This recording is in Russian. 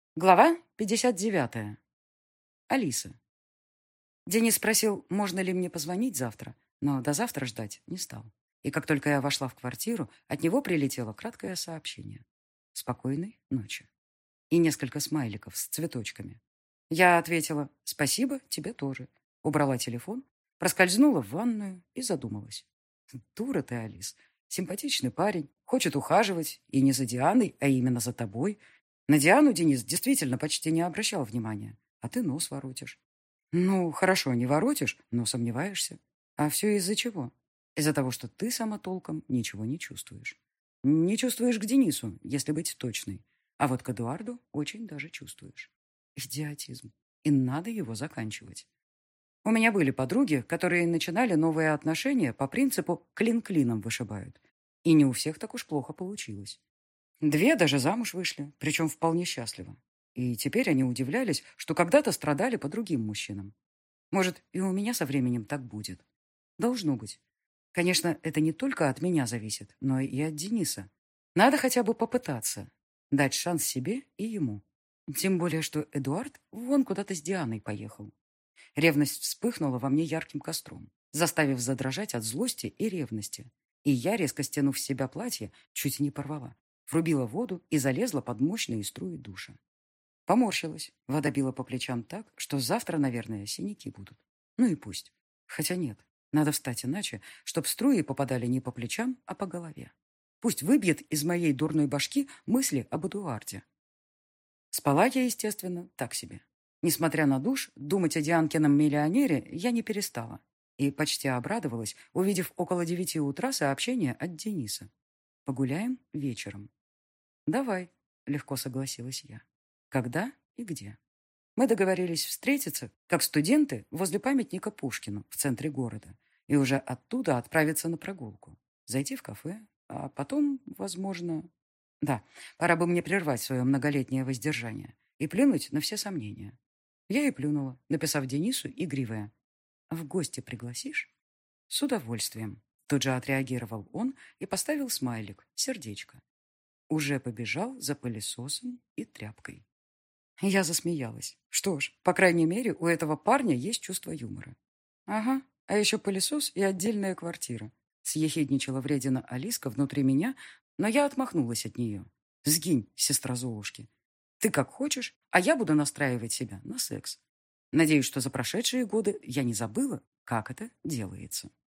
Глава 59. Алиса. Денис спросил, можно ли мне позвонить завтра, но до завтра ждать не стал. И как только я вошла в квартиру, от него прилетело краткое сообщение. Спокойной ночи. И несколько смайликов с цветочками. Я ответила, спасибо, тебе тоже. Убрала телефон, проскользнула в ванную и задумалась. Дура ты, Алис. Симпатичный парень, хочет ухаживать, и не за Дианой, а именно за тобой. На Диану Денис действительно почти не обращал внимания, а ты нос воротишь. Ну, хорошо, не воротишь, но сомневаешься. А все из-за чего? Из-за того, что ты сама толком ничего не чувствуешь. Не чувствуешь к Денису, если быть точной. А вот к Эдуарду очень даже чувствуешь. Идиотизм. И надо его заканчивать. У меня были подруги, которые начинали новые отношения по принципу «клин клином вышибают». И не у всех так уж плохо получилось. Две даже замуж вышли, причем вполне счастливо. И теперь они удивлялись, что когда-то страдали по другим мужчинам. Может, и у меня со временем так будет. Должно быть. Конечно, это не только от меня зависит, но и от Дениса. Надо хотя бы попытаться. Дать шанс себе и ему. Тем более, что Эдуард вон куда-то с Дианой поехал. Ревность вспыхнула во мне ярким костром, заставив задрожать от злости и ревности. И я, резко стянув с себя платье, чуть не порвала. Врубила воду и залезла под мощные струи душа. Поморщилась. Вода била по плечам так, что завтра, наверное, синяки будут. Ну и пусть. Хотя нет, надо встать иначе, чтоб струи попадали не по плечам, а по голове. Пусть выбьет из моей дурной башки мысли об Эдуарде. Спала я, естественно, так себе. Несмотря на душ, думать о Дианкином миллионере я не перестала. И почти обрадовалась, увидев около 9 утра сообщение от Дениса. «Погуляем вечером». «Давай», — легко согласилась я. «Когда и где?» Мы договорились встретиться, как студенты, возле памятника Пушкину в центре города, и уже оттуда отправиться на прогулку, зайти в кафе, а потом, возможно... Да, пора бы мне прервать свое многолетнее воздержание и плюнуть на все сомнения. Я и плюнула, написав Денису игривое. «В гости пригласишь?» «С удовольствием». Тут же отреагировал он и поставил смайлик, сердечко. Уже побежал за пылесосом и тряпкой. Я засмеялась. Что ж, по крайней мере, у этого парня есть чувство юмора. Ага, а еще пылесос и отдельная квартира. Съехидничала вредина Алиска внутри меня, но я отмахнулась от нее. Сгинь, сестра Золушки. Ты как хочешь, а я буду настраивать себя на секс. Надеюсь, что за прошедшие годы я не забыла, как это делается.